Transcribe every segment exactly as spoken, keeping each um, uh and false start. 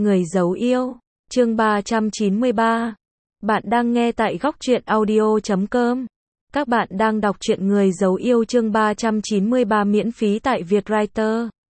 Người giấu yêu, chương ba trăm chín mươi ba. Bạn đang nghe tại góc truyện audio chấm com. Các bạn đang đọc truyện Người giấu yêu chương ba trăm chín mươi ba miễn phí tại Vietwriter chấm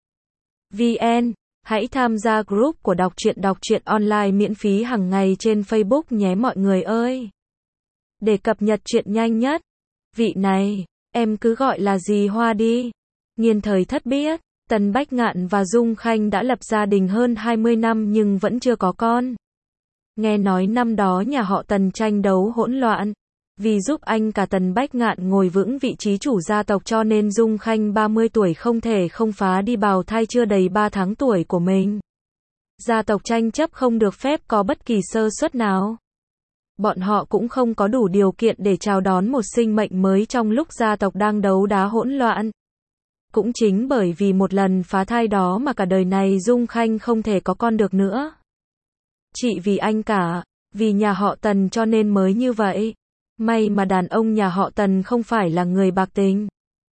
vn. Hãy tham gia group của đọc truyện đọc truyện online miễn phí hàng ngày trên Facebook nhé mọi người ơi. Để cập nhật truyện nhanh nhất. Vị này, em cứ gọi là dì Hoa đi. Nghiên thời thất biết, Tần Bách Ngạn và Dung Khanh đã lập gia đình hơn hai mươi năm nhưng vẫn chưa có con. Nghe nói năm đó nhà họ Tần tranh đấu hỗn loạn. Vì giúp anh cả Tần Bách Ngạn ngồi vững vị trí chủ gia tộc cho nên Dung Khanh ba mươi tuổi không thể không phá đi bào thai chưa đầy ba tháng tuổi của mình. Gia tộc tranh chấp không được phép có bất kỳ sơ suất nào. Bọn họ cũng không có đủ điều kiện để chào đón một sinh mệnh mới trong lúc gia tộc đang đấu đá hỗn loạn. Cũng chính bởi vì một lần phá thai đó mà cả đời này Dung Khanh không thể có con được nữa. Chỉ vì anh cả, vì nhà họ Tần cho nên mới như vậy. May mà đàn ông nhà họ Tần không phải là người bạc tình.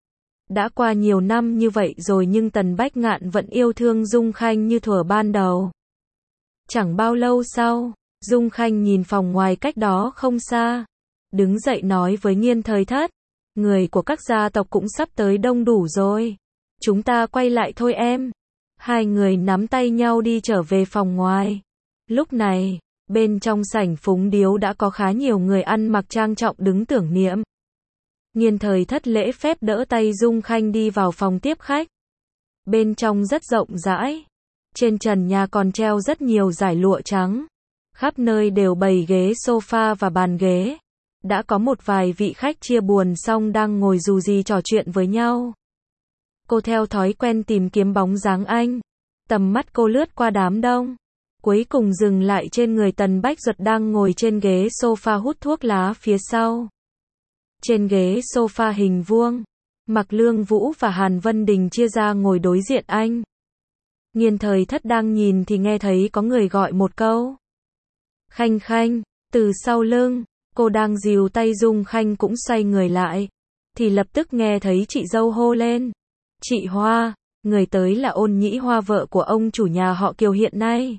Đã qua nhiều năm như vậy rồi nhưng Tần Bách Ngạn vẫn yêu thương Dung Khanh như thuở ban đầu. Chẳng bao lâu sau, Dung Khanh nhìn phòng ngoài cách đó không xa. Đứng dậy nói với Nghiên Thời Thất. Người của các gia tộc cũng sắp tới đông đủ rồi. Chúng ta quay lại thôi em. Hai người nắm tay nhau đi trở về phòng ngoài. Lúc này, bên trong sảnh phúng điếu đã có khá nhiều người ăn mặc trang trọng đứng tưởng niệm. Nghiên Thời Thất lễ phép đỡ tay Dung Khanh đi vào phòng tiếp khách. Bên trong rất rộng rãi. Trên trần nhà còn treo rất nhiều dải lụa trắng. Khắp nơi đều bày ghế sofa và bàn ghế. Đã có một vài vị khách chia buồn xong đang ngồi dù gì trò chuyện với nhau. Cô theo thói quen tìm kiếm bóng dáng anh. Tầm mắt cô lướt qua đám đông. Cuối cùng dừng lại trên người Tần Bách Duật đang ngồi trên ghế sofa hút thuốc lá phía sau. Trên ghế sofa hình vuông, Mạc Lương Vũ và Hàn Vân Đình chia ra ngồi đối diện anh. Nghiên Thời Thất đang nhìn thì nghe thấy có người gọi một câu. Khanh Khanh, từ sau lưng. Cô đang dìu tay Dung Khanh cũng xoay người lại. Thì lập tức nghe thấy chị dâu hô lên. Chị Hoa, người tới là Ôn Nhĩ Hoa vợ của ông chủ nhà họ Kiều hiện nay.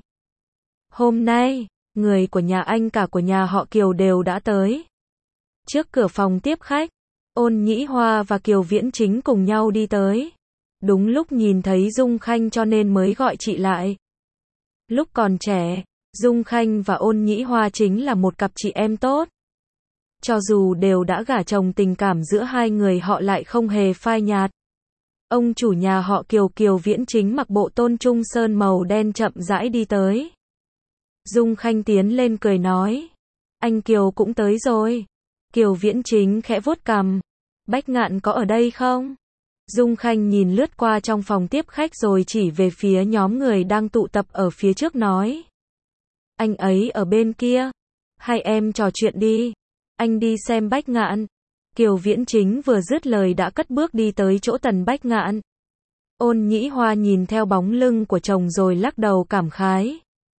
Hôm nay, người của nhà anh cả của nhà họ Kiều đều đã tới. Trước cửa phòng tiếp khách, Ôn Nhĩ Hoa và Kiều Viễn Chính cùng nhau đi tới. Đúng lúc nhìn thấy Dung Khanh cho nên mới gọi chị lại. Lúc còn trẻ, Dung Khanh và Ôn Nhĩ Hoa chính là một cặp chị em tốt. Cho dù đều đã gả chồng tình cảm giữa hai người họ lại không hề phai nhạt. Ông chủ nhà họ Kiều Kiều Viễn Chính mặc bộ tôn trung sơn màu đen chậm rãi đi tới. Dung Khanh tiến lên cười nói. Anh Kiều cũng tới rồi. Kiều Viễn Chính khẽ vuốt cằm. Bách Ngạn có ở đây không? Dung Khanh nhìn lướt qua trong phòng tiếp khách rồi chỉ về phía nhóm người đang tụ tập ở phía trước nói. Anh ấy ở bên kia. Hai em trò chuyện đi. Anh đi xem Bách Ngạn. Kiều Viễn Chính vừa dứt lời đã cất bước đi tới chỗ Tần Bách Ngạn. Ôn Nhĩ Hoa nhìn theo bóng lưng của chồng rồi lắc đầu cảm khái.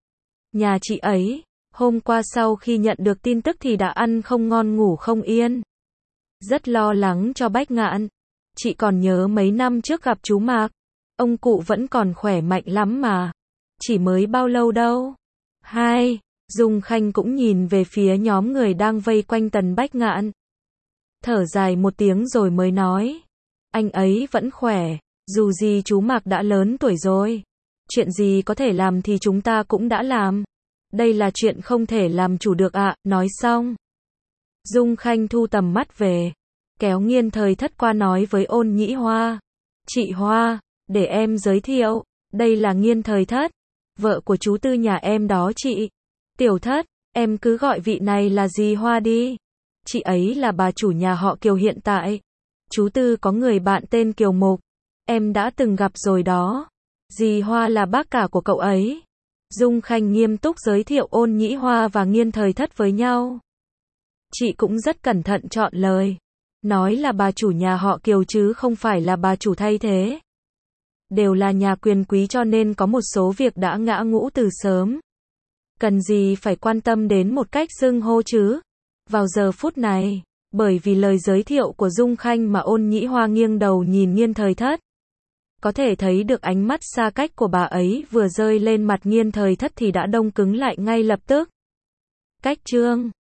Nhà chị ấy, hôm qua sau khi nhận được tin tức thì đã ăn không ngon ngủ không yên. Rất lo lắng cho Bách Ngạn. Chị còn nhớ mấy năm trước gặp chú Mạc. Ông cụ vẫn còn khỏe mạnh lắm mà. Chỉ mới bao lâu đâu. Hai. Dung Khanh cũng nhìn về phía nhóm người đang vây quanh Tần Bách Ngạn. Thở dài một tiếng rồi mới nói. Anh ấy vẫn khỏe, dù gì chú Mạc đã lớn tuổi rồi. Chuyện gì có thể làm thì chúng ta cũng đã làm. Đây là chuyện không thể làm chủ được ạ, à. Nói xong. Dung Khanh thu tầm mắt về. Kéo Nghiên Thời Thất qua nói với Ôn Nhĩ Hoa. Chị Hoa, để em giới thiệu. Đây là Nghiên Thời Thất. Vợ của chú Tư nhà em đó chị. Tiểu Thất, em cứ gọi vị này là dì Hoa đi. Chị ấy là bà chủ nhà họ Kiều hiện tại. Chú Tư có người bạn tên Kiều Mục. Em đã từng gặp rồi đó. Dì Hoa là bác cả của cậu ấy. Dung Khanh nghiêm túc giới thiệu Ôn Nhĩ Hoa và Nghiên Thời Thất với nhau. Chị cũng rất cẩn thận chọn lời. Nói là bà chủ nhà họ Kiều chứ không phải là bà chủ thay thế. Đều là nhà quyền quý cho nên có một số việc đã ngã ngũ từ sớm. Cần gì phải quan tâm đến một cách xưng hô chứ? Vào giờ phút này, bởi vì lời giới thiệu của Dung Khanh mà Ôn Nhĩ Hoa nghiêng đầu nhìn Nghiên Thời Thất. có thể thấy được ánh mắt xa cách của bà ấy vừa rơi lên mặt Nghiên Thời Thất thì đã đông cứng lại ngay lập tức. Cách chương